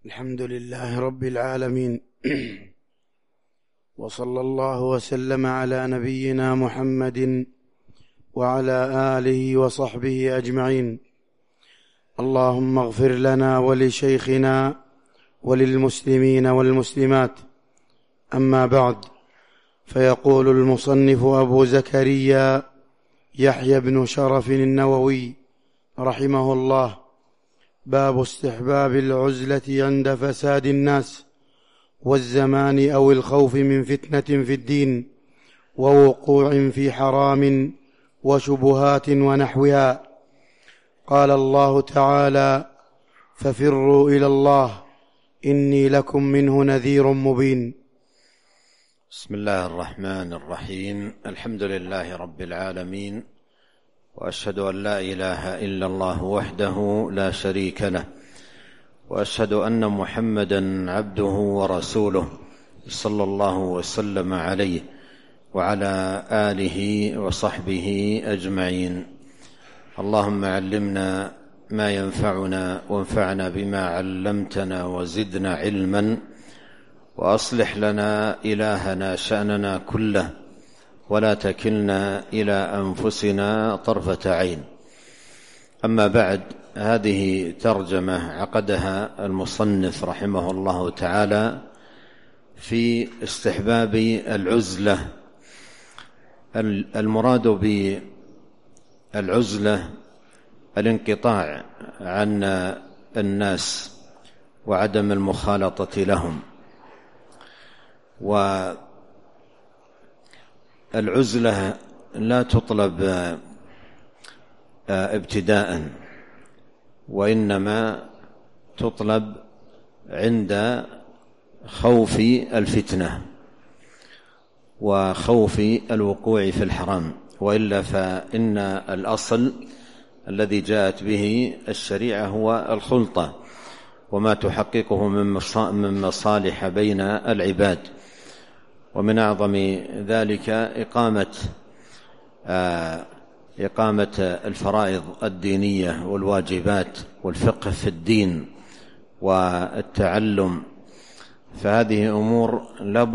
الحمد لله رب العالمين وصلى الله وسلم على نبينا محمد وعلى آله وصحبه أجمعين. اللهم اغفر لنا ولشيخنا وللمسلمين والمسلمات. أما بعد، فيقول المصنف أبو زكريا يحيى بن شرف النووي رحمه الله: باب استحباب العزلة عند فساد الناس والزمان أو الخوف من فتنة في الدين ووقوع في حرام وشبهات ونحوها. قال الله تعالى: ففروا إلى الله إني لكم منه نذير مبين. بسم الله الرحمن الرحيم. الحمد لله رب العالمين، وأشهد أن لا إله إلا الله وحده لا شريك له، وأشهد أن محمدًا عبده ورسوله صلى الله وسلم عليه وعلى آله وصحبه أجمعين. اللهم علمنا ما ينفعنا وانفعنا بما علمتنا وزدنا علما، وأصلح لنا إلهنا شأننا كله ولا تكلنا إلى أنفسنا طرفة عين. أما بعد، هذه ترجمة عقدها المصنف رحمه الله تعالى في استحباب العزلة. المراد بالعزلة الانقطاع عن الناس وعدم المخالطة لهم. والعزلة لا تطلب ابتداء، وإنما تطلب عند خوف الفتنة وخوف الوقوع في الحرام، وإلا فإن الأصل الذي جاءت به الشريعة هو الخلطة وما تحققه من مصالح بين العباد، ومن أعظم ذلك إقامة الفرائض الدينية والواجبات والفقه في الدين والتعلم. فهذه أمور لا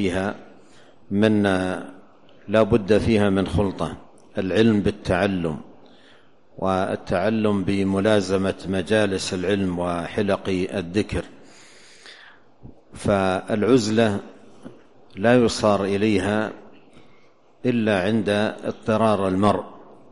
بد فيها من خلطة: العلم بالتعلم، والتعلم بملازمة مجالس العلم وحلق الذكر. فالعزلة لا يصار إليها إلا عند اضطرار المرء،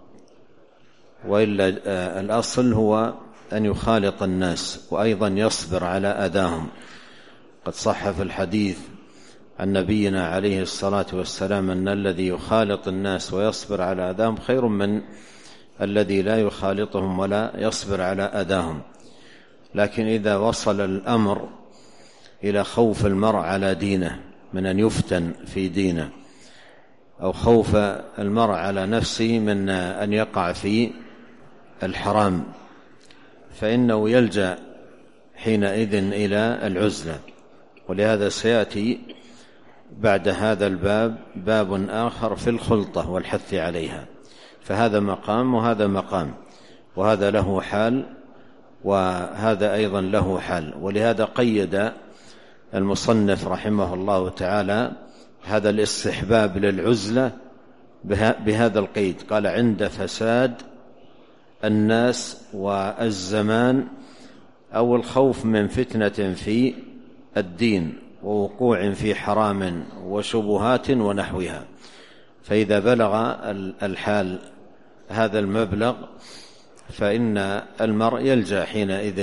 وإلا الأصل هو أن يخالط الناس وأيضا يصبر على أذاهم. قد صح في الحديث عن نبينا عليه الصلاة والسلام أن الذي يخالط الناس ويصبر على أذاهم خير من الذي لا يخالطهم ولا يصبر على أذاهم. لكن إذا وصل الأمر إلى خوف المرء على دينه من أن يفتن في دينه، أو خوف المرء على نفسه من أن يقع في الحرام، فإنه يلجأ حينئذ إلى العزلة. ولهذا سيأتي بعد هذا الباب باب آخر في الخلطة والحث عليها. فهذا مقام وهذا مقام، وهذا له حال وهذا أيضا له حال. ولهذا قيد المصنف رحمه الله تعالى هذا الاستحباب للعزلة بهذا القيد، قال: عند فساد الناس والزمان أو الخوف من فتنة في الدين ووقوع في حرام وشبهات ونحوها. فإذا بلغ الحال هذا المبلغ فإن المرء يلجأ حينئذ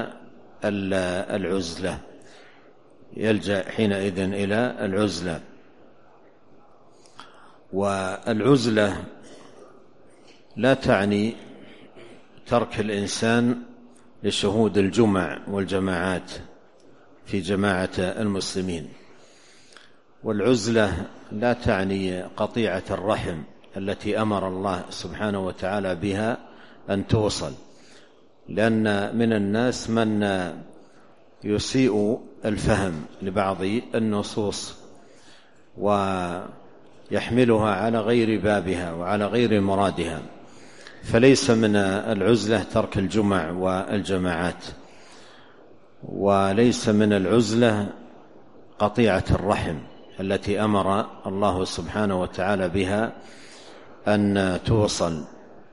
إلى العزلة. والعزلة لا تعني ترك الإنسان لشهود الجمع والجماعات في جماعة المسلمين، والعزلة لا تعني قطيعة الرحم التي أمر الله سبحانه وتعالى بها أن توصل، لأن من الناس من يسيء الفهم لبعض النصوص ويحملها على غير بابها وعلى غير مرادها. فليس من العزلة ترك الجمع والجماعات، وليس من العزلة قطيعة الرحم التي أمر الله سبحانه وتعالى بها أن توصل،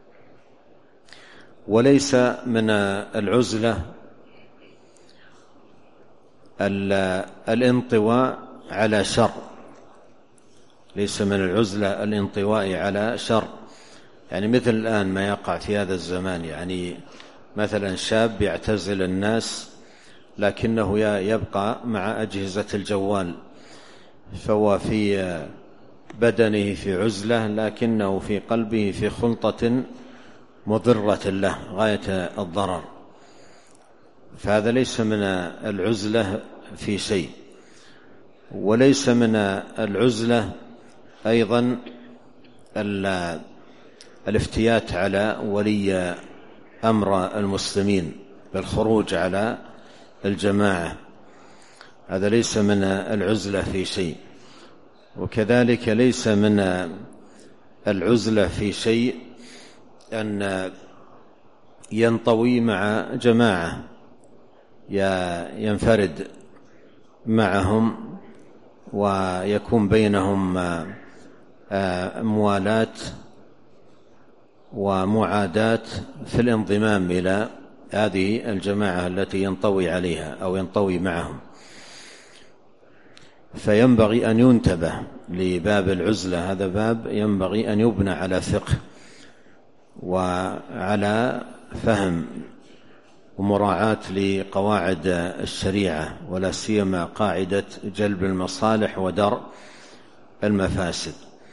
وليس من العزلة الانطواء على شر، ليس من العزلة الانطواء على شر. يعني مثل الآن ما يقع في هذا الزمان، يعني مثلا شاب يعتزل الناس لكنه يبقى مع أجهزة الجوال، فهو في بدنه في عزلة لكنه في قلبه في خلطة مضرة له غاية الضرر، فهذا ليس من العزلة في شيء. وليس من العزلة أيضا الافتيات على ولي أمر المسلمين بالخروج على الجماعة، هذا ليس من العزلة في شيء. وكذلك ليس من العزلة في شيء أن ينطوي مع جماعة ينفرد معهم ويكون بينهم موالاة ومعاداة في الانضمام إلى هذه الجماعة التي ينطوي عليها أو ينطوي معهم. فينبغي أن ينتبه لباب العزلة، هذا باب ينبغي أن يبنى على فقه وعلى فهم ومراعاة لقواعد الشريعة، ولا سيما قاعدة جلب المصالح ودرء المفاسد.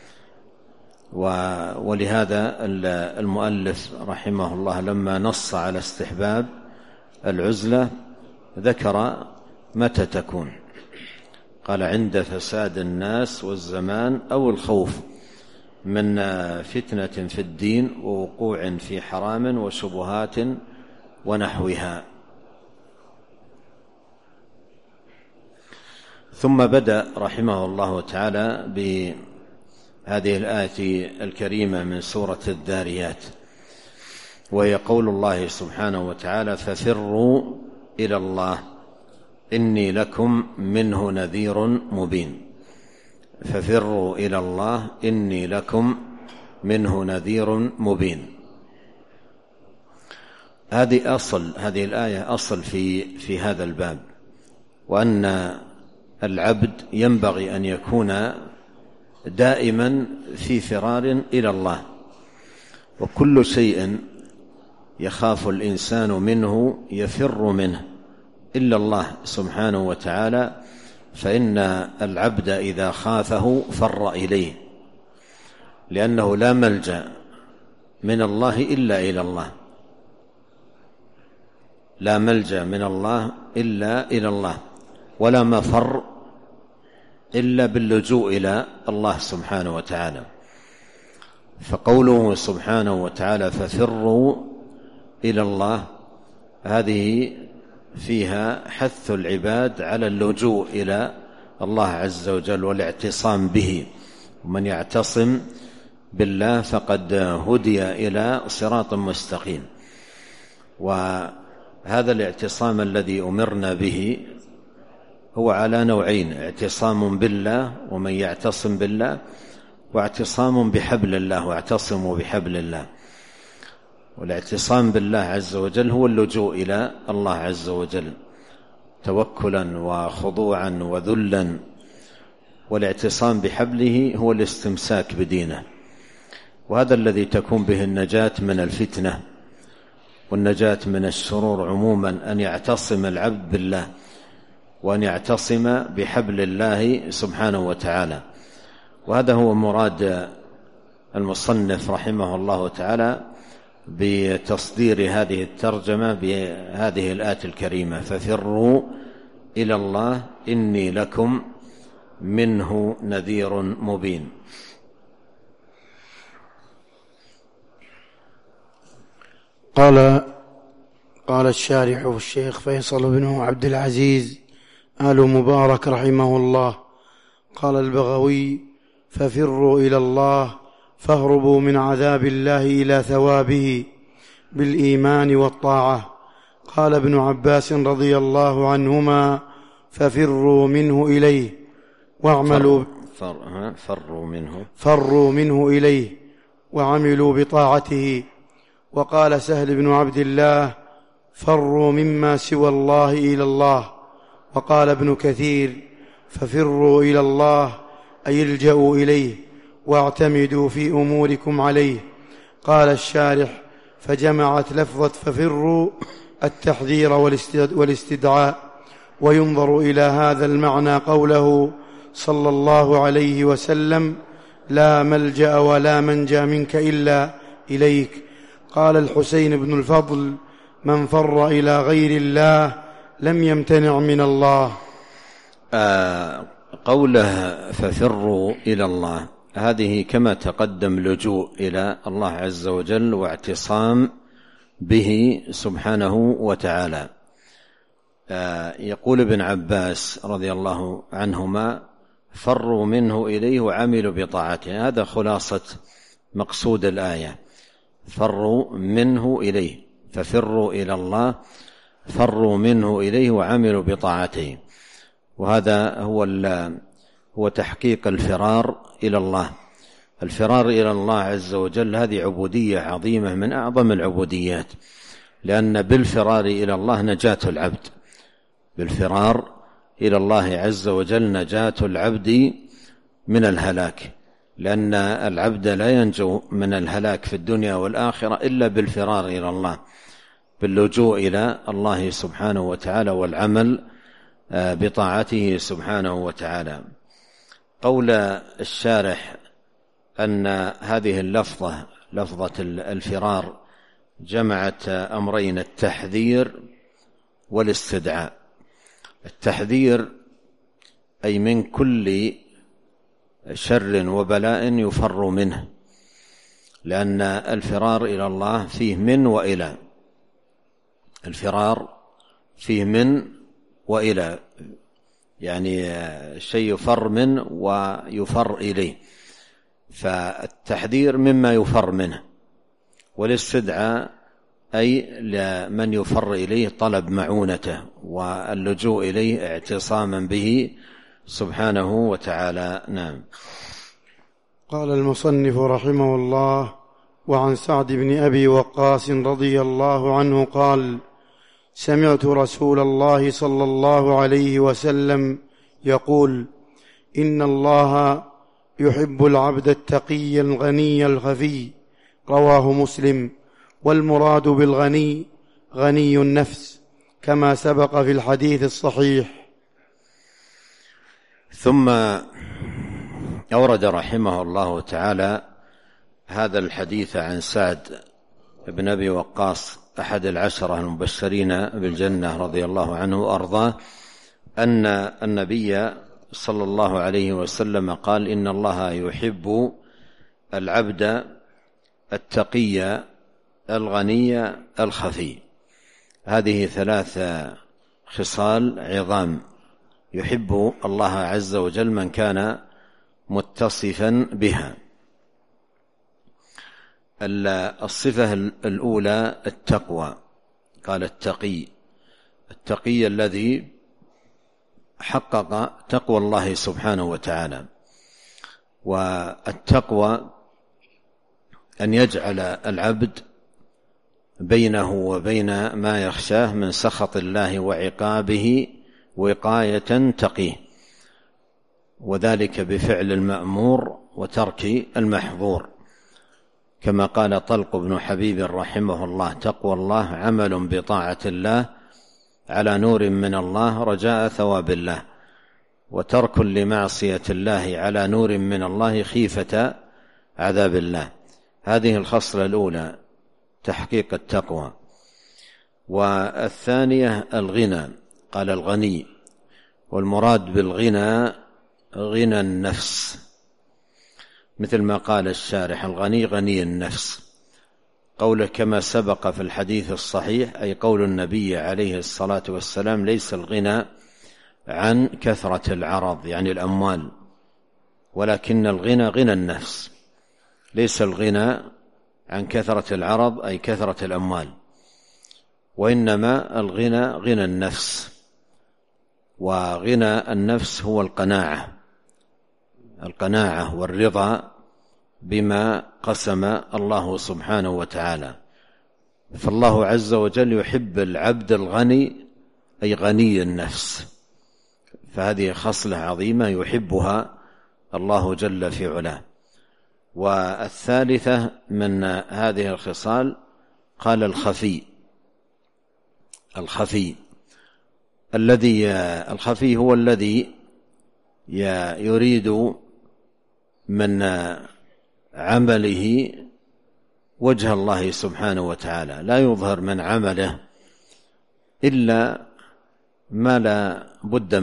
ولهذا المؤلف رحمه الله لما نص على استحباب العزلة ذكر متى تكون، قال: عند فساد الناس والزمان أو الخوف من فتنة في الدين ووقوع في حرام وشبهات ونحوها. ثم بدأ رحمه الله تعالى بهذه الآية الكريمة من سورة الذاريات، وهي قول الله سبحانه وتعالى: ففروا إلى الله إني لكم منه نذير مبين. ففروا إلى الله إني لكم منه نذير مبين. هذه الآية أصل في هذا الباب، وأن العبد ينبغي أن يكون دائما في فرار إلى الله، وكل شيء يخاف الإنسان منه يفر منه إلا الله سبحانه وتعالى، فإن العبد إذا خافه فر إليه، لأنه لا ملجأ من الله إلا إلى الله، لا ملجأ من الله إلا إلى الله، ولا مفر إلا باللجوء إلى الله سبحانه وتعالى. فقوله سبحانه وتعالى: ففروا إلى الله، هذه فيها حث العباد على اللجوء إلى الله عز وجل والاعتصام به، ومن يعتصم بالله فقد هدي إلى صراط مستقيم. وهذا الاعتصام الذي أمرنا به هو على نوعين: اعتصام بالله ومن يعتصم بالله، واعتصام بحبل الله واعتصموا بحبل الله. والاعتصام بالله عز وجل هو اللجوء إلى الله عز وجل توكلا وخضوعا وذلا، والاعتصام بحبله هو الاستمساك بدينه، وهذا الذي تكون به النجاة من الفتنة والنجاة من الشرور عموما، أن يعتصم العبد بالله وأن يعتصم بحبل الله سبحانه وتعالى. وهذا هو مراد المصنف رحمه الله تعالى بتصدير هذه الترجمة بهذه الآية الكريمة: ففروا إلى الله إني لكم منه نذير مبين. قال الشارح الشيخ فيصل بن عبد العزيز آل مبارك رحمه الله: قال البغوي: ففروا إلى الله فاهربوا من عذاب الله إلى ثوابه بالإيمان والطاعة، قال ابن عباس رضي الله عنهما: ففروا منه إليه واعملوا فروا منه إليه وعملوا بطاعته. وقال سهل بن عبد الله: فروا مما سوى الله إلى الله. وقال ابن كثير: ففروا إلى الله أي الجأوا إليه واعتمدوا في أموركم عليه. قال الشارح: فجمعت لفظة ففروا التحذير والاستدعاء. وينظر إلى هذا المعنى قوله صلى الله عليه وسلم: لا ملجأ ولا منجى منك إلا إليك. قال الحسين بن الفضل: من فر إلى غير الله لم يمتنع من الله. قوله ففروا إلى الله، هذه كما تقدم لجوء إلى الله عز وجل واعتصام به سبحانه وتعالى. يقول ابن عباس رضي الله عنهما: فروا منه إليه وعملوا بطاعته. هذا خلاصة مقصود الآية: فروا منه إليه، ففروا إلى الله، فروا منه إليه وعملوا بطاعته. وهذا هو تحقيق الفرار إلى الله. الفرار إلى الله عز وجل هذه عبودية عظيمة من أعظم العبوديات، لأن بالفرار إلى الله نجاة العبد، بالفرار إلى الله عز وجل نجاة العبد من الهلاك، لأن العبد لا ينجو من الهلاك في الدنيا والآخرة إلا بالفرار إلى الله، باللجوء إلى الله سبحانه وتعالى والعمل بطاعته سبحانه وتعالى. قول الشارح أن هذه اللفظة، لفظة الفرار، جمعت أمرين: التحذير والاستدعاء. التحذير أي من كل شر وبلاء يفر منه، لأن الفرار إلى الله فيه من وإلى، الفرار فيه من وإلى، يعني شيء يفر منه ويفر إليه، فالتحذير مما يفر منه، والاستدعاء أي لمن يفر إليه طلب معونته واللجوء إليه اعتصاما به سبحانه وتعالى. نعم. قال المصنف رحمه الله: وعن سعد بن أبي وقاص رضي الله عنه قال: سمعت رسول الله صلى الله عليه وسلم يقول: إن الله يحب العبد التقي الغني الخفي. رواه مسلم. والمراد بالغني غني النفس، كما سبق في الحديث الصحيح. ثم أورد رحمه الله تعالى هذا الحديث عن سعد بن أبي وقاص أحد العشرة المبشرين بالجنة رضي الله عنه وأرضاه، أن النبي صلى الله عليه وسلم قال: إن الله يحب العبد التقي الغني الخفي. هذه ثلاث خصال عظام يحب الله عز وجل من كان متصفا بها. الصفة الأولى التقوى، قال التقي الذي حقق تقوى الله سبحانه وتعالى. والتقوى أن يجعل العبد بينه وبين ما يخشاه من سخط الله وعقابه وقاية تقيه، وذلك بفعل المأمور وترك المحظور، كما قال طلق بن حبيب رحمه الله: تقوى الله عمل بطاعة الله على نور من الله رجاء ثواب الله، وترك لمعصية الله على نور من الله خيفة عذاب الله. هذه الخصلة الأولى تحقيق التقوى. والثانية الغنى، قال الغني، والمراد بالغنى غنى النفس، مثل ما قال الشارح: الغني غني النفس. قوله كما سبق في الحديث الصحيح، أي قول النبي عليه الصلاة والسلام: ليس الغنى عن كثرة العرض يعني الأموال، ولكن الغنى غنى النفس. ليس الغنى عن كثرة العرض أي كثرة الأموال، وإنما الغنى غنى النفس، وغنى النفس هو القناعة والرضا بما قسم الله سبحانه وتعالى. فالله عز وجل يحب العبد الغني، أي غني النفس، فهذه خصلة عظيمة يحبها الله جل في علاه. والثالثة من هذه الخصال قال الخفي الخفي هو الذي يريد من عمله وجه الله سبحانه وتعالى، لا يظهر من عمله إلا ما لا بد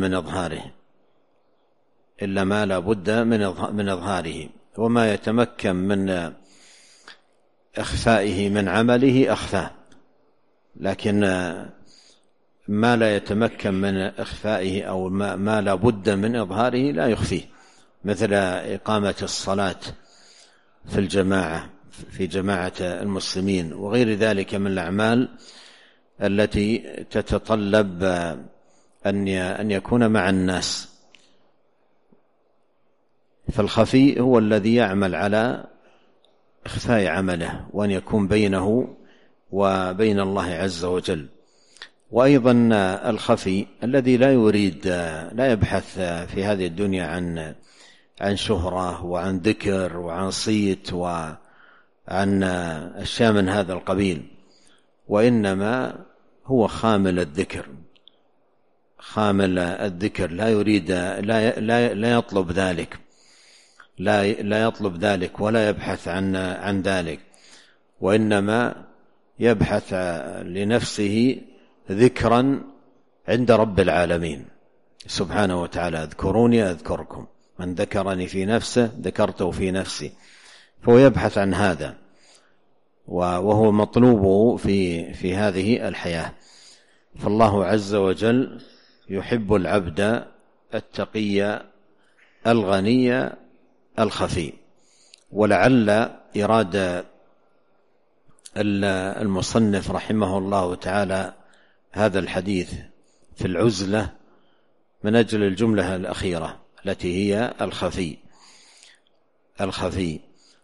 من إظهاره، وما يتمكن من إخفائه من عمله أخفاه، لكن ما لا يتمكن من إخفائه أو ما لا بد من إظهاره لا يخفيه، مثل إقامة الصلاة في الجماعة، في جماعة المسلمين، وغير ذلك من الأعمال التي تتطلب أن يكون مع الناس. فالخفي هو الذي يعمل على إخفاء عمله، وأن يكون بينه وبين الله عز وجل. وأيضا الخفي الذي لا يبحث في هذه الدنيا عن شهرة وعن ذكر وعن صيت وعن أشياء من هذا القبيل، وإنما هو خامل الذكر، لا يريد لا يطلب ذلك، لا يطلب ذلك ولا يبحث عن ذلك، وإنما يبحث لنفسه ذكرا عند رب العالمين سبحانه وتعالى: اذكروني أذكركم، من ذكرني في نفسه ذكرته في نفسي. فهو يبحث عن هذا، وهو مطلوبه في هذه الحياة. فالله عز وجل يحب العبد التقي الغني الخفي. ولعل إرادة المصنف رحمه الله تعالى هذا الحديث في العزلة من أجل الجملة الأخيرة التي هي الخفي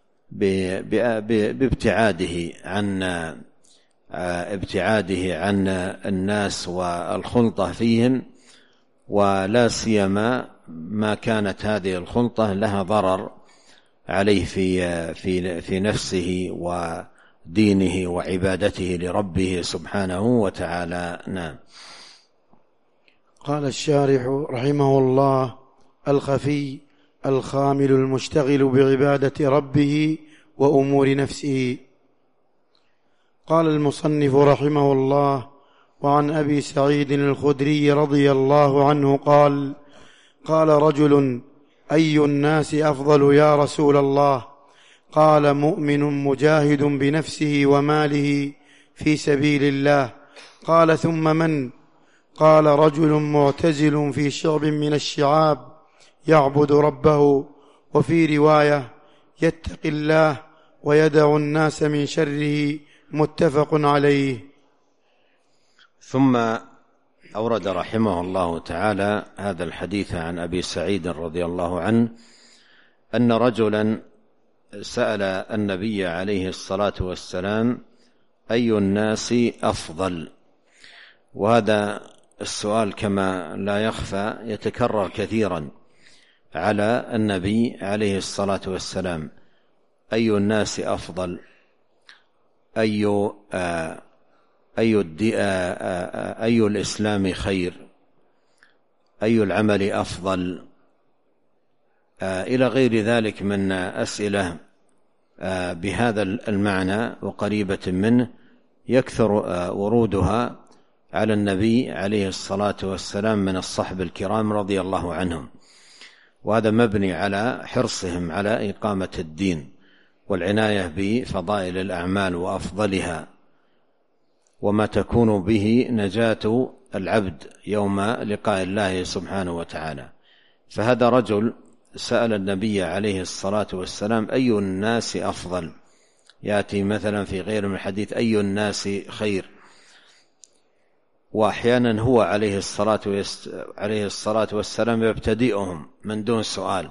بابتعاده عن الناس والخلطة فيهم، ولا سيما ما كانت هذه الخلطة لها ضرر عليه في نفسه ودينه وعبادته لربه سبحانه وتعالى. نعم. قال الشارح رحمه الله: الخفي الخامل المشتغل بعبادة ربه وأمور نفسه. قال المصنف رحمه الله: وعن أبي سعيد الخدري رضي الله عنه قال: قال رجل: أي الناس أفضل يا رسول الله؟ قال: مؤمن مجاهد بنفسه وماله في سبيل الله. قال: ثم من؟ قال: رجل معتزل في شعب من الشعاب يعبد ربه، وفي رواية: يتقي الله ويدع الناس من شره. متفق عليه. ثم أورد رحمه الله تعالى هذا الحديث عن أبي سعيد رضي الله عنه أن رجلا سأل النبي عليه الصلاة والسلام: أي الناس أفضل؟ وهذا السؤال كما لا يخفى يتكرر كثيرا على النبي عليه الصلاة والسلام: أي الناس أفضل؟ أي الإسلام خير؟ أي العمل أفضل؟ إلى غير ذلك من أسئلة بهذا المعنى وقريبة منه يكثر ورودها على النبي عليه الصلاة والسلام من الصحب الكرام رضي الله عنهم، وهذا مبني على حرصهم على إقامة الدين والعناية بفضائل الأعمال وأفضلها، وما تكون به نجاة العبد يوم لقاء الله سبحانه وتعالى. فهذا رجل سأل النبي عليه الصلاة والسلام: أي الناس أفضل؟ يأتي مثلا في غير من الحديث: أي الناس خير؟ وأحيانا هو عليه الصلاة والسلام يبتدئهم من دون سؤال: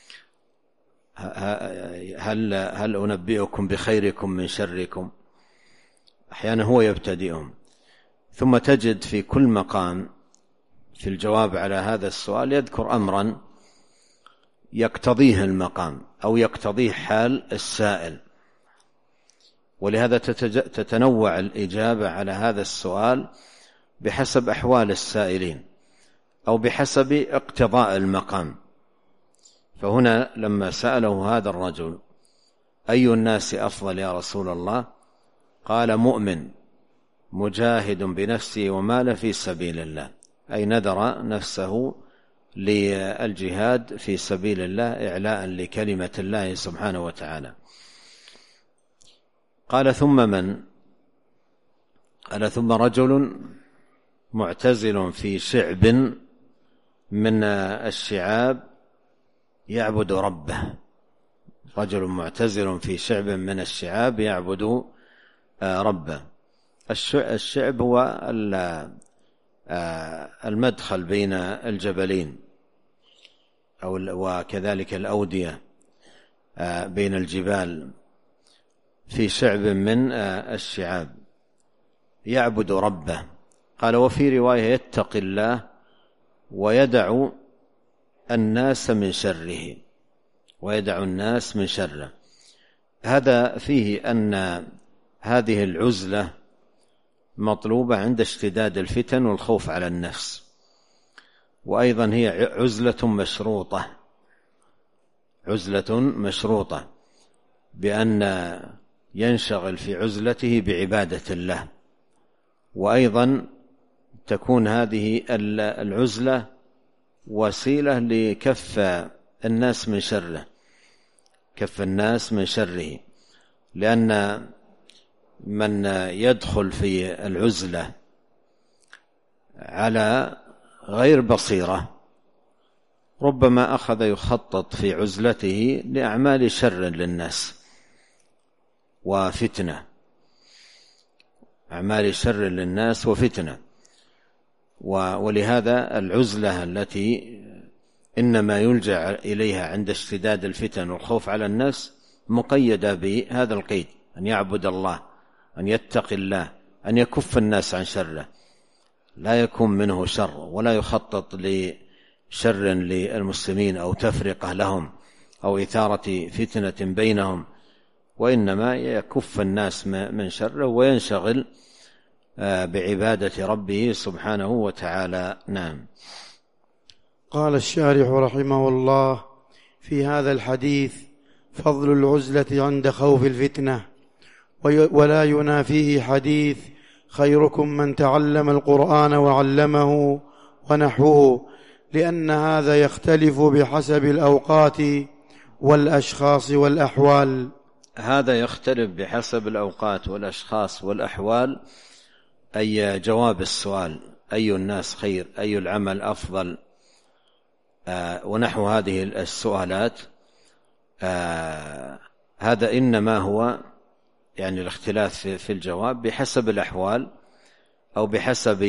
هل أنبئكم بخيركم من شركم؟ أحيانا هو يبتدئهم، ثم تجد في كل مقام في الجواب على هذا السؤال يذكر أمرا يقتضيه المقام أو يقتضيه حال السائل، ولهذا تتنوع الإجابة على هذا السؤال بحسب أحوال السائلين أو بحسب اقتضاء المقام. فهنا لما سأله هذا الرجل: أي الناس أفضل يا رسول الله؟ قال: مؤمن مجاهد بنفسه وماله في سبيل الله، أي نذر نفسه للجهاد في سبيل الله إعلاء لكلمة الله سبحانه وتعالى. قال: ثم من؟ قال: ثم رجل معتزل في شعب من الشعاب يعبد ربه. رجل معتزل في شعب من الشعاب يعبد ربه. الشعب هو المدخل بين الجبلين، وكذلك الأودية بين الجبال، في شعب من الشعاب يعبد ربه. قال: وفي رواية: يتقي الله ويدع الناس من شره، ويدع الناس من شره. هذا فيه أن هذه العزلة مطلوبة عند اشتداد الفتن والخوف على النفس، وأيضا هي عزلة مشروطة بأن ينشغل في عزلته بعبادة الله، وأيضا تكون هذه العزلة وسيلة لكف الناس من شره، كف الناس من شره، لأن من يدخل في العزلة على غير بصيرة ربما أخذ يخطط في عزلته لأعمال شر للناس وفتنة، أعمال شر للناس وفتنة. ولهذا العزلة التي إنما يلجأ إليها عند اشتداد الفتن والخوف على الناس مقيدة بهذا القيد: أن يعبد الله، أن يتقي الله، أن يكف الناس عن شره، لا يكون منه شر ولا يخطط لشر للمسلمين أو تفرقة لهم أو إثارة فتنة بينهم، وإنما يكف الناس من شره وينشغل بعبادة ربه سبحانه وتعالى. نعم. قال الشارح رحمه الله: في هذا الحديث فضل العزلة عند خوف الفتنة، ولا ينافيه حديث: خيركم من تعلم القرآن وعلمه ونحوه، لأن هذا يختلف بحسب الأوقات والأشخاص والأحوال. هذا يختلف بحسب الأوقات والأشخاص والأحوال، أي جواب السؤال: أي الناس خير، أي العمل أفضل، ونحو هذه السؤالات. هذا إنما هو يعني الاختلاف في الجواب بحسب الأحوال أو بحسب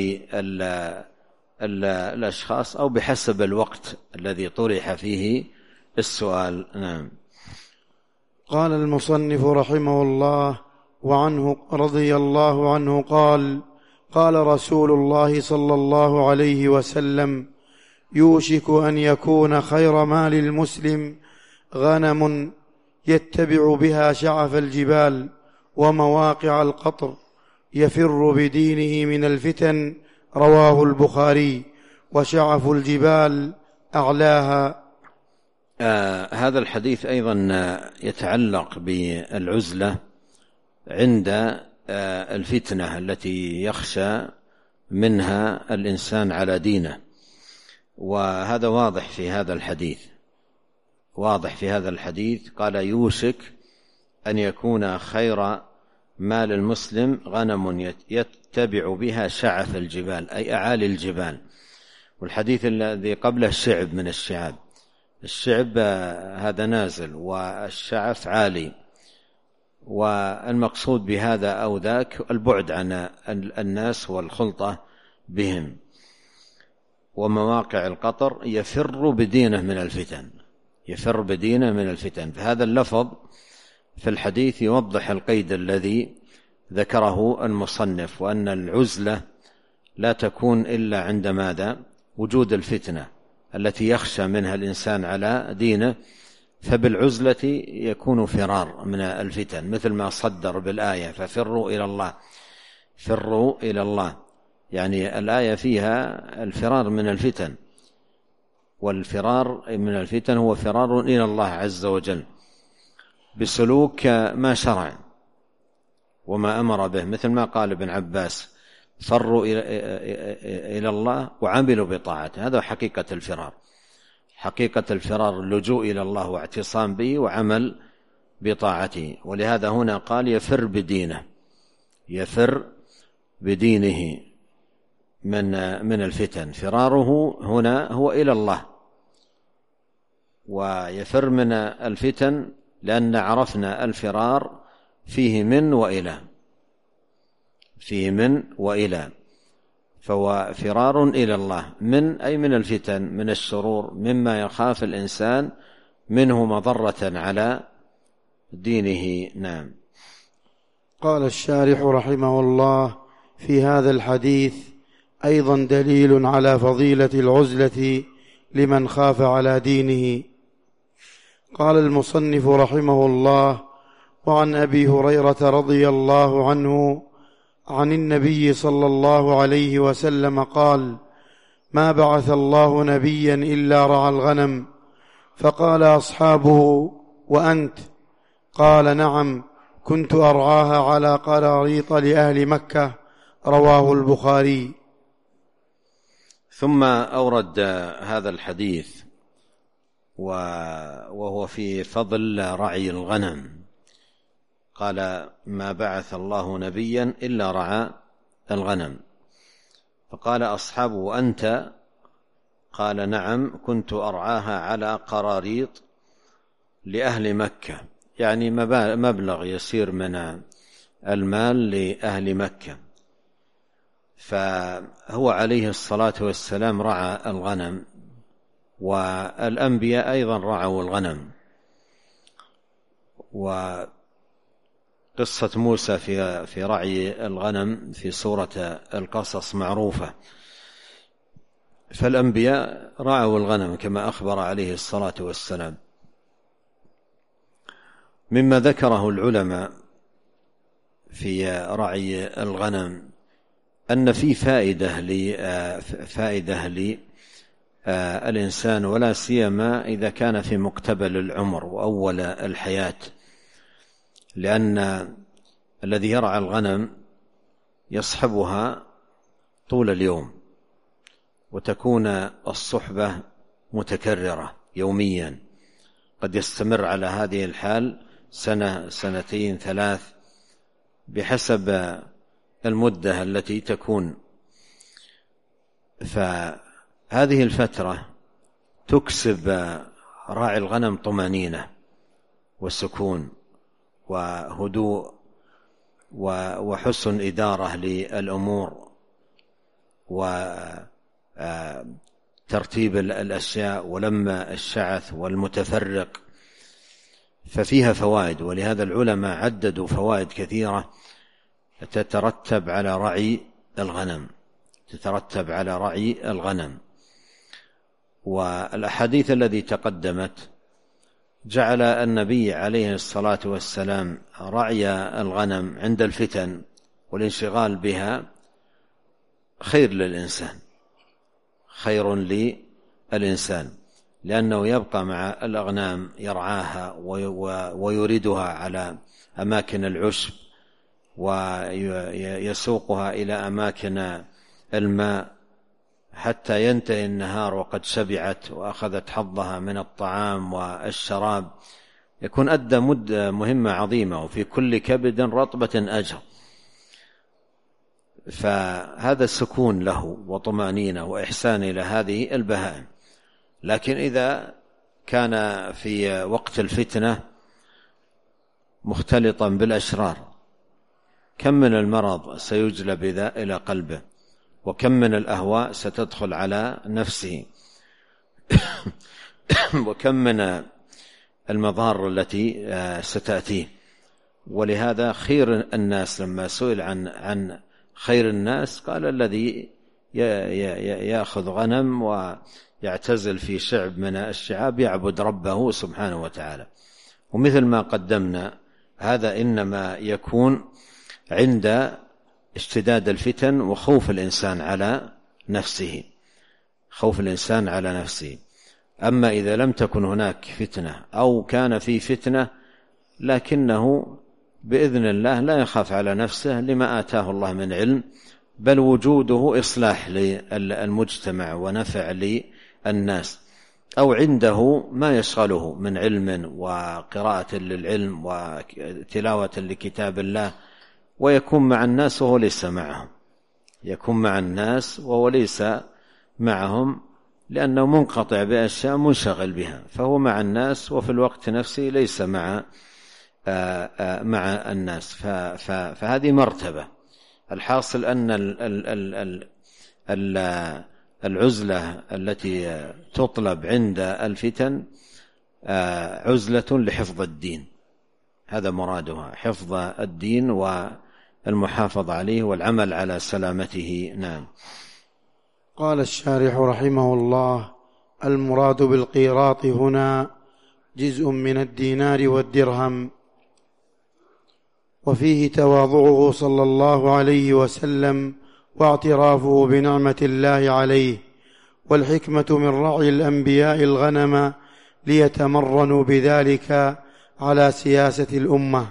الأشخاص أو بحسب الوقت الذي طرح فيه السؤال. نعم. قال المصنف رحمه الله: وعنه رضي الله عنه قال: قال رسول الله صلى الله عليه وسلم: يوشك أن يكون خير مال المسلم غنم يتبع بها شعف الجبال ومواقع القطر، يفر بدينه من الفتن. رواه البخاري. وشعف الجبال أعلاها. هذا الحديث أيضا يتعلق بالعزلة عند الفتنة التي يخشى منها الإنسان على دينه، وهذا واضح في هذا الحديث. قال: يوشك أن يكون خير مال المسلم غنم يتبع بها شعف الجبال، أي أعالي الجبال. والحديث الذي قبله شعب من الشعاب، الشعب هذا نازل والشعف عالي، والمقصود بهذا أو ذاك البعد عن الناس والخلطة بهم. ومواقع القطر يفر بدينه من الفتن، يفر بدينه من الفتن. فهذا اللفظ في الحديث يوضح القيد الذي ذكره المصنف، وأن العزلة لا تكون إلا عند ماذا؟ وجود الفتنة التي يخشى منها الإنسان على دينه، فبالعزلة يكون فرار من الفتن، مثل ما صدر بالآية ففروا إلى الله، فروا إلى الله، يعني الآية فيها الفرار من الفتن، والفرار من الفتن هو فرار إلى الله عز وجل بسلوك ما شرع وما أمر به، مثل ما قال ابن عباس فروا إلى الله وعملوا بطاعته. هذا حقيقة الفرار، حقيقة الفرار اللجوء إلى الله واعتصام به وعمل بطاعته. ولهذا هنا قال يفر بدينه، يفر بدينه من الفتن. فراره هنا هو إلى الله، ويفر من الفتن لأن عرفنا الفرار فيه من وإلى، فيه من وإلى، فهو فرار إلى الله من أي من الفتن، من الشرور، مما يخاف الإنسان منه مضرة على دينه. نعم. قال الشارح رحمه الله: في هذا الحديث أيضا دليل على فضيلة العزلة لمن خاف على دينه. قال المصنف رحمه الله: وعن أبي هريرة رضي الله عنه عن النبي صلى الله عليه وسلم قال: ما بعث الله نبيا إلا رعى الغنم. فقال أصحابه: وأنت؟ قال: نعم، كنت أرعاها على قراريط لأهل مكة. رواه البخاري. ثم أورد هذا الحديث وهو في فضل رعي الغنم. قال: ما بعث الله نبيا إلا رعى الغنم. فقال أصحابه: وأنت؟ قال: نعم، كنت أرعاها على قراريط لأهل مكة، يعني مبلغ يسير من المال لأهل مكة. فهو عليه الصلاة والسلام رعى الغنم، والأنبياء أيضا رعوا الغنم. وقصة موسى في رعي الغنم في سورة القصص معروفة. فالأنبياء رعوا الغنم كما أخبر عليه الصلاة والسلام. مما ذكره العلماء في رعي الغنم أن في فائدة للإنسان، ولا سيما إذا كان في مقتبل العمر وأول الحياة، لأن الذي يرعى الغنم يصحبها طول اليوم، وتكون الصحبة متكررة يوميا، قد يستمر على هذه الحال سنة، سنتين، 3 بحسب المدة التي تكون. فهذه الفترة تكسب راعي الغنم طمأنينة وسكون وهدوء وحسن إدارة للأمور وترتيب الأشياء ولما الشعث والمتفرق، ففيها فوائد. ولهذا العلماء عددوا فوائد كثيرة تترتب على رعي الغنم، تترتب على رعي الغنم. والأحاديث التي تقدمت جعل النبي عليه الصلاة والسلام رعي الغنم عند الفتن والانشغال بها خير للإنسان، خير للإنسان، لأنه يبقى مع الأغنام يرعاها ويريدها على أماكن العشب ويسوقها إلى أماكن الماء حتى ينتهي النهار وقد شبعت وأخذت حظها من الطعام والشراب، يكون أدى مهمة عظيمة، وفي كل كبد رطبة أجر. فهذا السكون له وطمأنينة وإحسان إلى هذه البهائم. لكن إذا كان في وقت الفتنة مختلطا بالأشرار، كم من المرض سيجلب إلى قلبه، وكم من الأهواء ستدخل على نفسه وكم من المضار التي ستأتيه. ولهذا خير الناس لما سئل عن خير الناس قال الذي يأخذ غنم ويعتزل في شعب من الشعاب يعبد ربه سبحانه وتعالى. ومثل ما قدمنا هذا إنما يكون عند اشتداد الفتن وخوف الإنسان على نفسه، خوف الإنسان على نفسه. أما إذا لم تكن هناك فتنة أو كان في فتنة لكنه بإذن الله لا يخاف على نفسه لما آتاه الله من علم، بل وجوده إصلاح للمجتمع ونفع للناس، أو عنده ما يشغله من علم وقراءة للعلم وتلاوة لكتاب الله، ويكون مع الناس وهو ليس معهم، يكون مع الناس وهو ليس معهم، لأنه منقطع بأشياء منشغل بها، فهو مع الناس وفي الوقت نفسه ليس مع الناس. فهذه مرتبة. الحاصل أن العزلة التي تطلب عند الفتن عزلة لحفظ الدين، هذا مرادها، حفظ الدين والمحافظة عليه والعمل على سلامته. نعم. قال الشارح رحمه الله: المراد بالقيراط هنا جزء من الدينار والدرهم. وفيه تواضعه صلى الله عليه وسلم واعترافه بنعمة الله عليه، والحكمة من رعي الأنبياء الغنم ليتمرنوا بذلك على سياسة الأمة.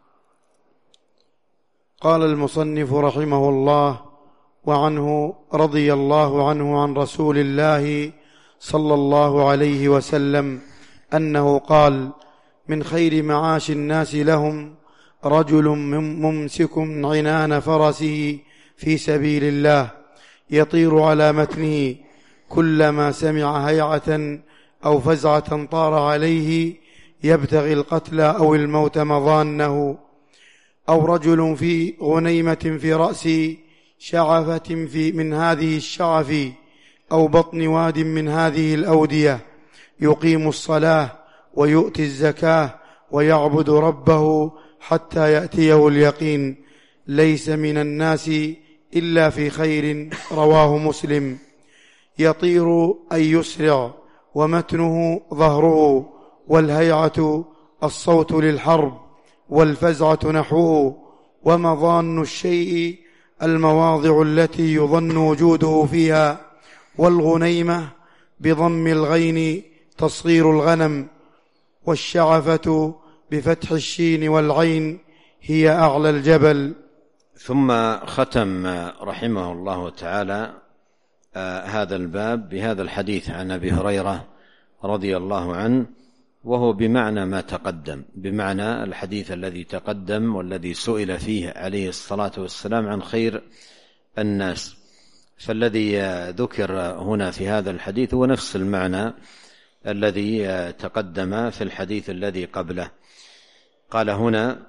قال المصنف رحمه الله: وعنه رضي الله عنه عن رسول الله صلى الله عليه وسلم أنه قال: من خير معاش الناس لهم رجل ممسك عنان فرسه في سبيل الله يطير على متنه كلما سمع هيعة أو فزعة طار عليه يبتغي القتل أو الموت مظانه، أو رجل في غنيمة في رأس شعفة من هذه الشعف أو بطن واد من هذه الأودية يقيم الصلاة ويؤتي الزكاة ويعبد ربه حتى يأتيه اليقين، ليس من الناس إلا في خير. رواه مسلم. يطير أي يسرع، ومتنه ظهره، والهيعة الصوت للحرب، والفزعة نحوه، ومظان الشيء المواضع التي يظن وجوده فيها، والغنيمة بضم الغين تصغير الغنم، والشعفة بفتح الشين والعين هي أعلى الجبل. ثم ختم رحمه الله تعالى هذا الباب بهذا الحديث عن أبي هريرة رضي الله عنه، وهو بمعنى ما تقدم، بمعنى الحديث الذي تقدم والذي سئل فيه عليه الصلاة والسلام عن خير الناس. فالذي ذكر هنا في هذا الحديث هو نفس المعنى الذي تقدم في الحديث الذي قبله. قال هنا: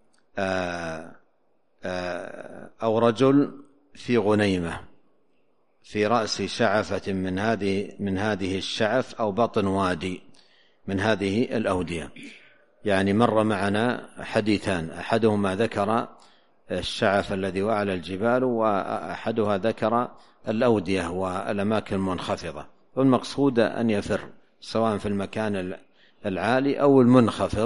أو رجل في غنيمة في رأس شعفة من هذه الشعف أو بطن وادي من هذه الأودية. يعني مر معنا حديثان، أحدهما ذكر الشعف الذي وعلى الجبال، وأحدها ذكر الأودية والأماكن المنخفضة. والمقصود أن يفر سواء في المكان العالي أو المنخفض.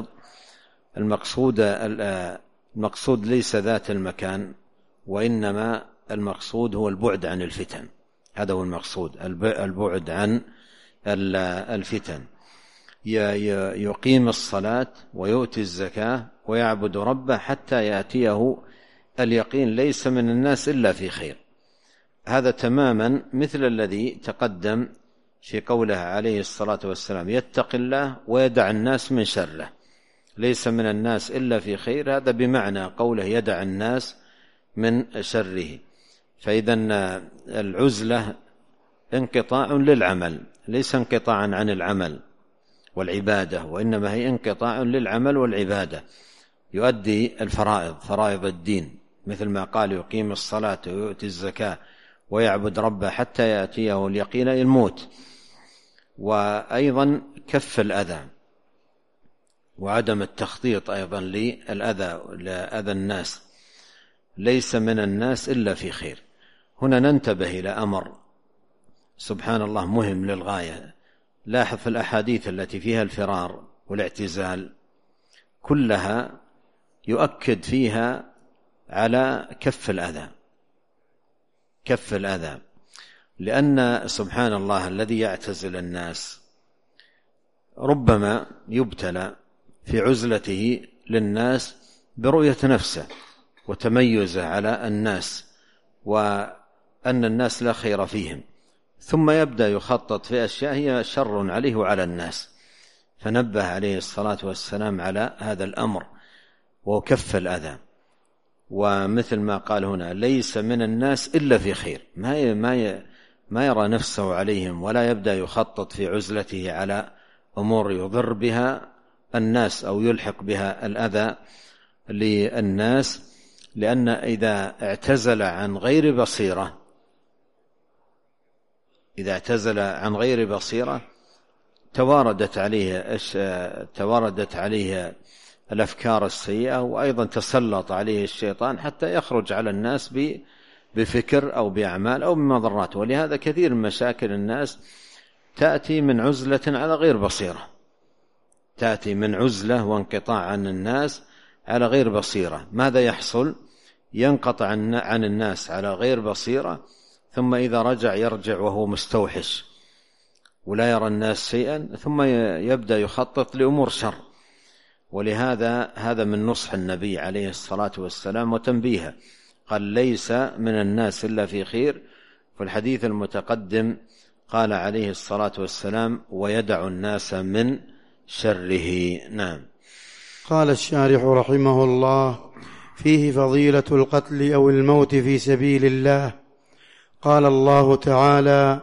المقصود ليس ذات المكان، وإنما المقصود هو البعد عن الفتن. هذا هو المقصود، البعد عن الفتن. يقيم الصلاة ويؤتي الزكاة ويعبد ربه حتى يأتيه اليقين، ليس من الناس إلا في خير. هذا تماما مثل الذي تقدم في قوله عليه الصلاة والسلام: يتق الله ويدع الناس من شره، ليس من الناس إلا في خير. هذا بمعنى قوله يدع الناس من شره. فإذا العزلة انقطاع للعمل، ليس انقطاعا عن العمل والعبادة، وإنما هي انقطاع للعمل والعبادة. يؤدي الفرائض، فرائض الدين، مثل ما قال: يقيم الصلاة ويؤتي الزكاة ويعبد ربه حتى يأتيه اليقين الموت. وأيضا كف الأذى وعدم التخطيط أيضا لأذى الناس. ليس من الناس إلا في خير. هنا ننتبه إلى أمر سبحان الله مهم للغاية. لاحظ في الأحاديث التي فيها الفرار والاعتزال كلها يؤكد فيها على كف الأذى، لأن سبحان الله الذي يعتزل الناس ربما يبتلى في عزلته للناس برؤية نفسه وتميزه على الناس وأن الناس لا خير فيهم، ثم يبدأ يخطط في أشياء هي شر عليه وعلى الناس. فنبه عليه الصلاة والسلام على هذا الأمر وكف الأذى. ومثل ما قال هنا ليس من الناس إلا في خير، ما يرى نفسه عليهم ولا يبدأ يخطط في عزلته على أمور يضر بها الناس أو يلحق بها الأذى للناس، لأن إذا اعتزل عن غير بصيرة تواردت عليه الأفكار السيئة، وأيضا تسلط عليه الشيطان حتى يخرج على الناس بفكر أو بأعمال أو بمضرات. ولهذا كثير من مشاكل الناس تأتي من عزلة على غير بصيرة، تأتي من عزلة وانقطاع عن الناس على غير بصيرة. ماذا يحصل؟ ينقطع عن الناس على غير بصيرة، ثم إذا يرجع وهو مستوحش ولا يرى الناس شيئا، ثم يبدأ يخطط لأمور شر. ولهذا هذا من نصح النبي عليه الصلاة والسلام وتنبيهه، قال ليس من الناس إلا في خير. في الحديث المتقدم قال عليه الصلاة والسلام ويدع الناس من شره. نعم. قال الشارح رحمه الله: فيه فضيلة القتل أو الموت في سبيل الله. قال الله تعالى: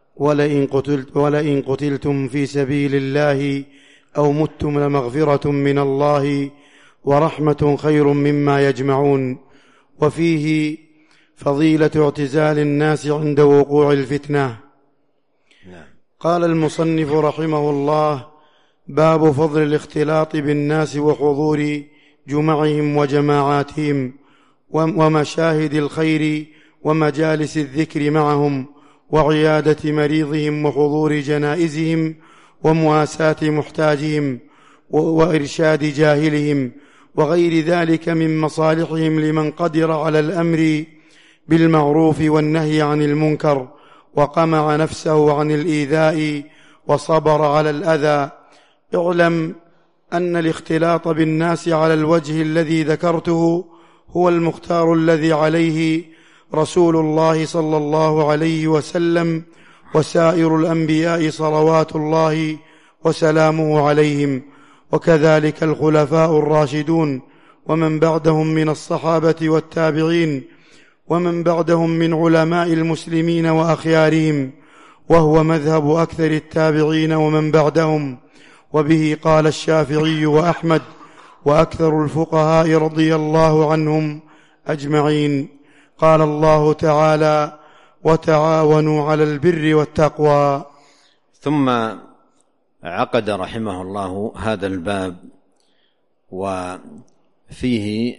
ولئن قتلتم في سبيل الله أو متم لمغفرة من الله ورحمة خير مما يجمعون. وفيه فضيلة اعتزال الناس عند وقوع الفتنة. قال المصنف رحمه الله: باب فضل الاختلاط بالناس وحضور جمعهم وجماعاتهم ومشاهد الخير ومجالس الذكر معهم وعيادة مريضهم وحضور جنائزهم ومواساة محتاجهم وإرشاد جاهلهم وغير ذلك من مصالحهم لمن قدر على الأمر بالمعروف والنهي عن المنكر وقمع نفسه عن الإيذاء وصبر على الأذى. اعلم أن الاختلاط بالناس على الوجه الذي ذكرته هو المختار الذي عليه رسول الله صلى الله عليه وسلم وسائر الأنبياء صلوات الله وسلامه عليهم، وكذلك الخلفاء الراشدون ومن بعدهم من الصحابة والتابعين ومن بعدهم من علماء المسلمين وأخيارهم، وهو مذهب أكثر التابعين ومن بعدهم. وبه قال الشافعي وأحمد وأكثر الفقهاء رضي الله عنهم أجمعين. قال الله تعالى: وتعاونوا على البر والتقوى. ثم عقد رحمه الله هذا الباب، وفيه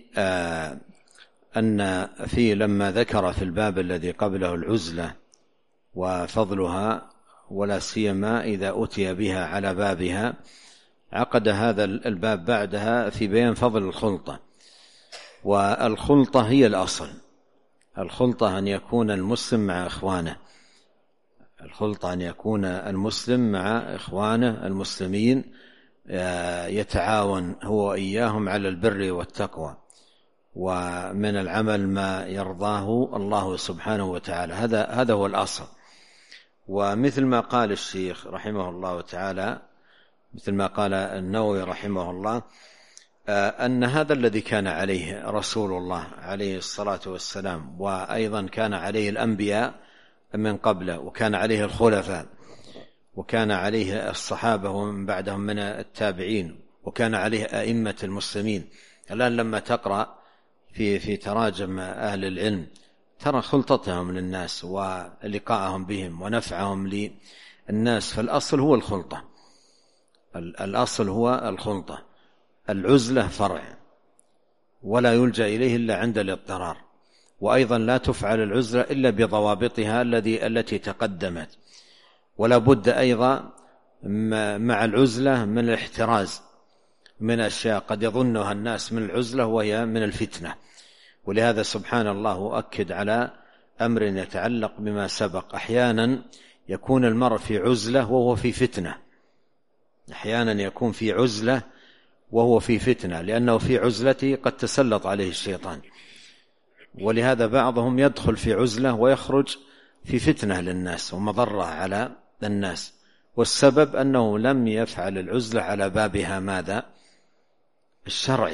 أن فيه لما ذكر في الباب الذي قبله العزلة وفضلها ولا سيما إذا أتي بها على بابها، عقد هذا الباب بعدها في بيان فضل الخلطة. والخلطة هي الأصل. الخلطة أن يكون المسلم مع إخوانه، الخلطة أن يكون المسلم مع إخوانه المسلمين يتعاون هو وإياهم على البر والتقوى ومن العمل ما يرضاه الله سبحانه وتعالى. هذا هو الأصل. ومثل ما قال الشيخ رحمه الله تعالى، مثل ما قال النووي رحمه الله، أن هذا الذي كان عليه رسول الله عليه الصلاة والسلام، وأيضا كان عليه الأنبياء من قبله، وكان عليه الخلفاء، وكان عليه الصحابة ومن بعدهم من التابعين، وكان عليه أئمة المسلمين. الآن لما تقرأ في تراجم أهل العلم ترى خلطتهم للناس ولقاءهم بهم ونفعهم للناس، فالأصل هو الخلطة، الأصل هو الخلطة. العزلة فرع ولا يلجأ إليه إلا عند الاضطرار، وأيضا لا تفعل العزلة إلا بضوابطها التي تقدمت. ولا بد أيضا مع العزلة من الاحتراز من أشياء قد يظنها الناس من العزلة وهي من الفتنة. ولهذا سبحان الله أكد على أمر يتعلق بما سبق. أحيانا يكون المرء في عزلة وهو في فتنة، أحيانا يكون في عزلة وهو في فتنة، لأنه في عزلته قد تسلط عليه الشيطان. ولهذا بعضهم يدخل في عزلة ويخرج في فتنة للناس ومضرة على الناس، والسبب أنه لم يفعل العزلة على بابها ماذا؟ الشرعي،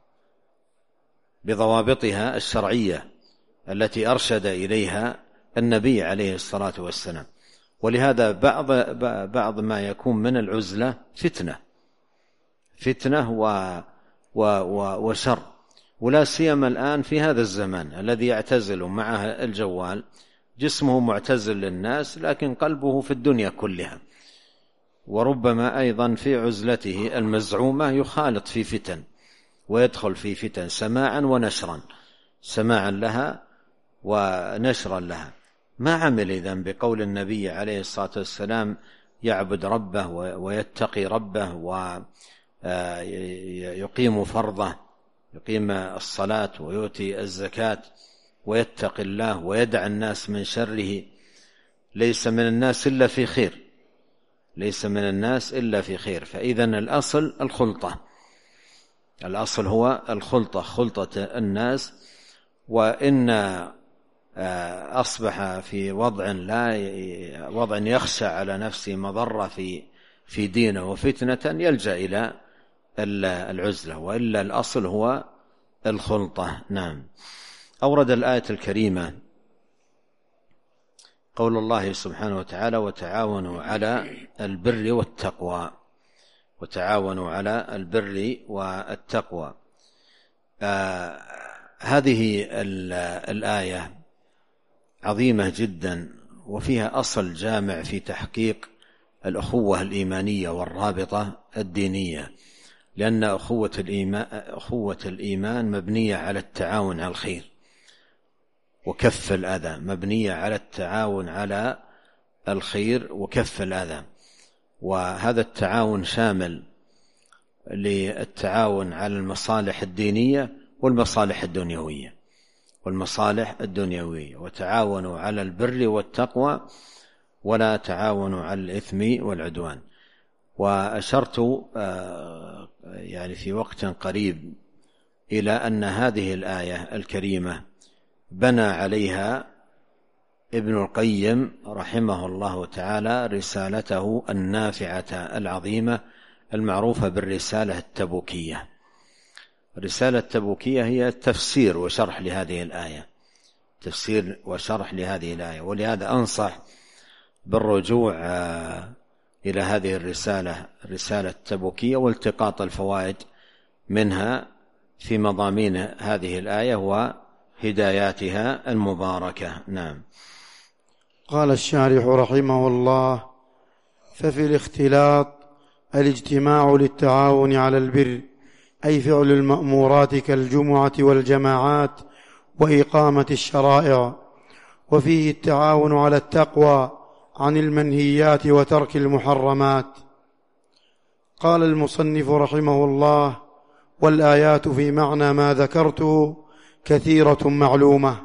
بضوابطها الشرعية التي أرشد إليها النبي عليه الصلاة والسلام. ولهذا بعض ما يكون من العزلة فتنة وشر، ولا سيما الآن في هذا الزمان الذي يعتزل معه الجوال، جسمه معتزل للناس لكن قلبه في الدنيا كلها. وربما أيضا في عزلته المزعومة يخالط في فتن ويدخل في فتن سماعا ونشرا، سماعا لها ونشرا لها. ما عمل إذن بقول النبي عليه الصلاة والسلام يعبد ربه ويتقي ربه ويقيم فرضه، يقيم الصلاة ويؤتي الزكاة ويتقي الله ويدع الناس من شره، ليس من الناس إلا في خير، ليس من الناس إلا في خير. فإذن الأصل الخلطة، الأصل هو الخلطة، خلطة الناس. وإن أصبح في وضع يخشى على نفسه مضرة في دينه وفتنة يلجأ إلى العزلة، وإلا الأصل هو الخلطة. نعم. أورد الآية الكريمة قول الله سبحانه وتعالى وتعاونوا على البر والتقوى، وتعاونوا على البر والتقوى. هذه الآية عظيمة جدا، وفيها أصل جامع في تحقيق الأخوة الإيمانية والرابطة الدينية، لأن أخوة الإيمان مبنية على التعاون على الخير وكف الأذى، مبنية على التعاون على الخير وكف الأذى. وهذا التعاون شامل للتعاون على المصالح الدينية والمصالح الدنيوية، وتعاونوا على البر والتقوى ولا تعاونوا على الإثم والعدوان. وأشرت يعني في وقت قريب إلى أن هذه الآية الكريمة بنى عليها ابن القيم رحمه الله تعالى رسالته النافعة العظيمة المعروفة بالرسالة التبوكية. الرسالة التبوكية هي تفسير وشرح لهذه الآية، تفسير وشرح لهذه الآية. ولهذا أنصح بالرجوع إلى هذه الرسالة التبوكية والتقاط الفوائد منها في مضامين هذه الآية وهداياتها المباركة. نعم. قال الشارح رحمه الله: ففي الاختلاط الاجتماع للتعاون على البر، أي فعل المأمورات كالجمعة والجماعات وإقامة الشرائع، وفيه التعاون على التقوى عن المنهيات وترك المحرمات. قال المصنف رحمه الله: والآيات في معنى ما ذكرته كثيرة معلومة.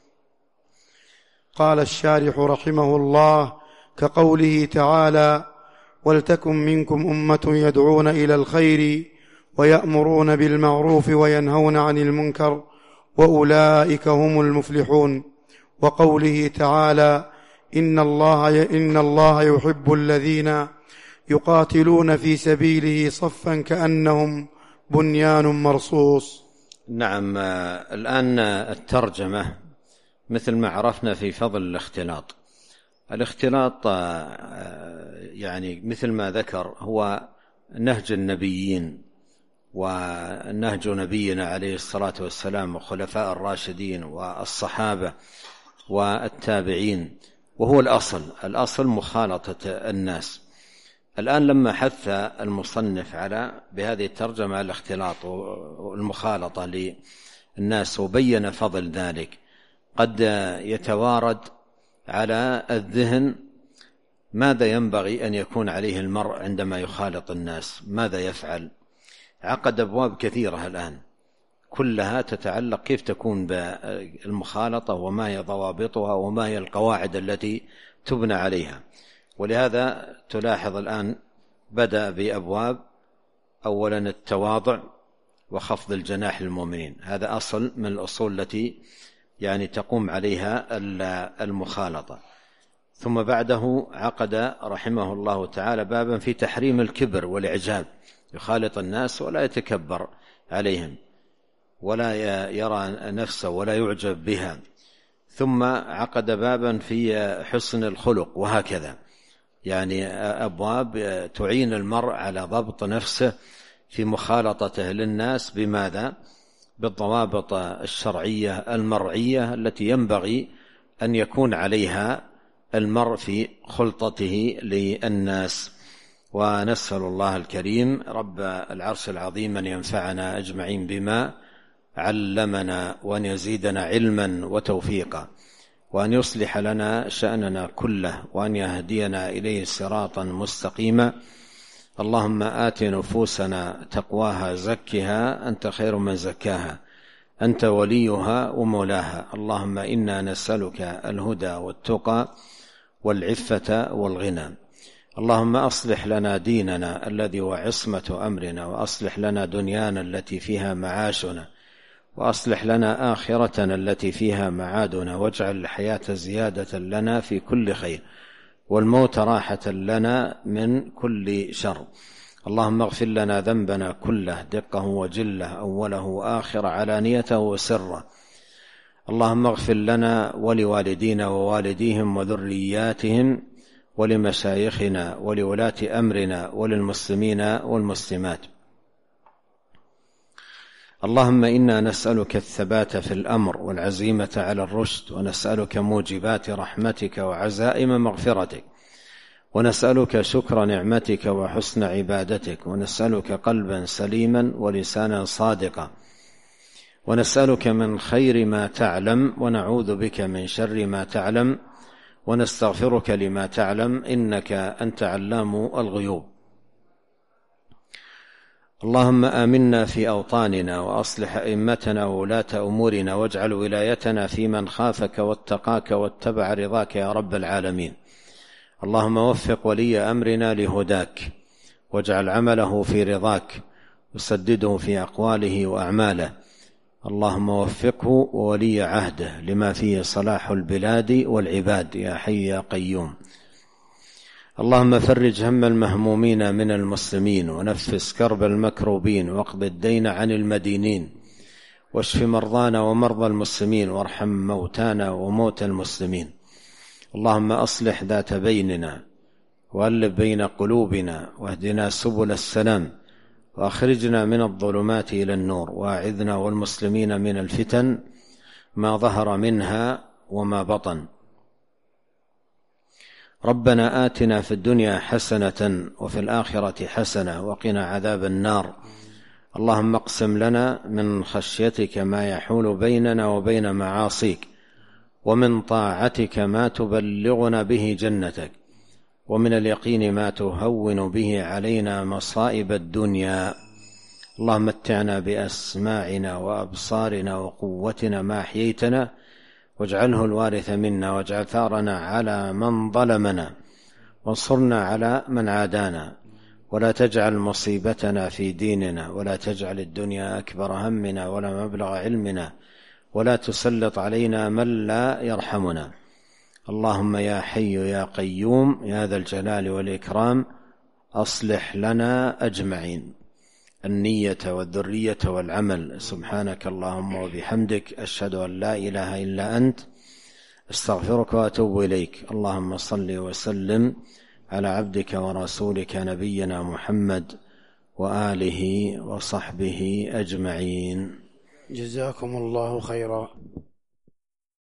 قال الشارح رحمه الله: كقوله تعالى: ولتكن منكم أمة يدعون إلى الخير ويأمرون بالمعروف وينهون عن المنكر وأولئك هم المفلحون. وقوله تعالى: إن الله يحب الذين يقاتلون في سبيله صفا كأنهم بنيان مرصوص. نعم. الآن الترجمة مثل ما عرفنا في فضل الاختلاط يعني مثل ما ذكر هو نهج النبيين ونهج نبينا عليه الصلاة والسلام وخلفاء الراشدين والصحابة والتابعين، وهو الأصل مخالطة الناس. الآن لما حث المصنف بهذه الترجمة على الاختلاط والمخالطة للناس وبين فضل ذلك، قد يتوارد على الذهن ماذا ينبغي أن يكون عليه المرء عندما يخالط الناس، ماذا يفعل. عقد أبواب كثيرة الآن كلها تتعلق كيف تكون بالمخالطة وما هي ضوابطها وما هي القواعد التي تبنى عليها. ولهذا تلاحظ الآن بدأ بأبواب، أولا التواضع وخفض الجناح للمؤمنين، هذا أصل من الأصول التي تقوم عليها المخالطة. ثم بعده عقد رحمه الله تعالى بابا في تحريم الكبر والإعجاب، يخالط الناس ولا يتكبر عليهم ولا يرى نفسه ولا يعجب بها. ثم عقد بابا في حسن الخلق، وهكذا أبواب تعين المرء على ضبط نفسه في مخالطته للناس. بماذا؟ بالضوابط الشرعية المرعية التي ينبغي أن يكون عليها المرء في خلطته للناس. ونسأل الله الكريم رب العرش العظيم أن ينفعنا أجمعين بما علمنا، وأن يزيدنا علما وتوفيقا، وأن يصلح لنا شأننا كله، وأن يهدينا إليه صراطا مستقيما. اللهم آت نفوسنا تقواها زكها أنت خير من زكاها، أنت وليها ومولاها. اللهم إنا نسألك الهدى والتقى والعفة والغنى. اللهم أصلح لنا ديننا الذي هو عصمة أمرنا، وأصلح لنا دنيانا التي فيها معاشنا، وأصلح لنا آخرتنا التي فيها معادنا، واجعل الحياة زيادة لنا في كل خير، والموت راحة لنا من كل شر. اللهم اغفر لنا ذنبنا كله دقه وجله، أوله وآخر، علانيته وسره. اللهم اغفر لنا ولوالدينا ووالديهم وذرياتهم ولمشايخنا ولولاة أمرنا وللمسلمين والمسلمات. اللهم إنا نسألك الثبات في الأمر والعزيمة على الرشد، ونسألك موجبات رحمتك وعزائم مغفرتك، ونسألك شكر نعمتك وحسن عبادتك، ونسألك قلبا سليما ولسانا صادقا، ونسألك من خير ما تعلم، ونعوذ بك من شر ما تعلم، ونستغفرك لما تعلم، إنك أنت علام الغيوب. اللهم آمنا في أوطاننا، وأصلح أئمتنا وولاة أمورنا، واجعل ولايتنا في من خافك واتقاك واتبع رضاك يا رب العالمين. اللهم وفق ولي أمرنا لهداك، واجعل عمله في رضاك، وسدده في أقواله وأعماله. اللهم وفقه وولي عهده لما فيه صلاح البلاد والعباد يا حي يا قيوم. اللهم فرج هم المهمومين من المسلمين، ونفس كرب المكروبين، واقض الدين عن المدينين، واشف مرضانا ومرضى المسلمين، وارحم موتانا وموتى المسلمين. اللهم أصلح ذات بيننا، وألف بين قلوبنا، واهدنا سبل السلام، وأخرجنا من الظلمات إلى النور، وأعذنا والمسلمين من الفتن ما ظهر منها وما بطن. ربنا آتنا في الدنيا حسنة وفي الآخرة حسنة وقنا عذاب النار. اللهم اقسم لنا من خشيتك ما يحول بيننا وبين معاصيك، ومن طاعتك ما تبلغنا به جنتك، ومن اليقين ما تهون به علينا مصائب الدنيا. اللهم متعنا بأسماعنا وأبصارنا وقوتنا ما أحييتنا، واجعله الوارث منا، واجعل ثارنا على من ظلمنا، وانصرنا على من عادانا، ولا تجعل مصيبتنا في ديننا، ولا تجعل الدنيا أكبر همنا ولا مبلغ علمنا، ولا تسلط علينا من لا يرحمنا. اللهم يا حي يا قيوم يا ذا الجلال والإكرام أصلح لنا أجمعين النية والذرية والعمل. سبحانك اللهم وبحمدك، أشهد أن لا إله إلا أنت، استغفرك وأتوب إليك. اللهم صل وسلم على عبدك ورسولك نبينا محمد وآله وصحبه أجمعين. جزاكم الله خيرا.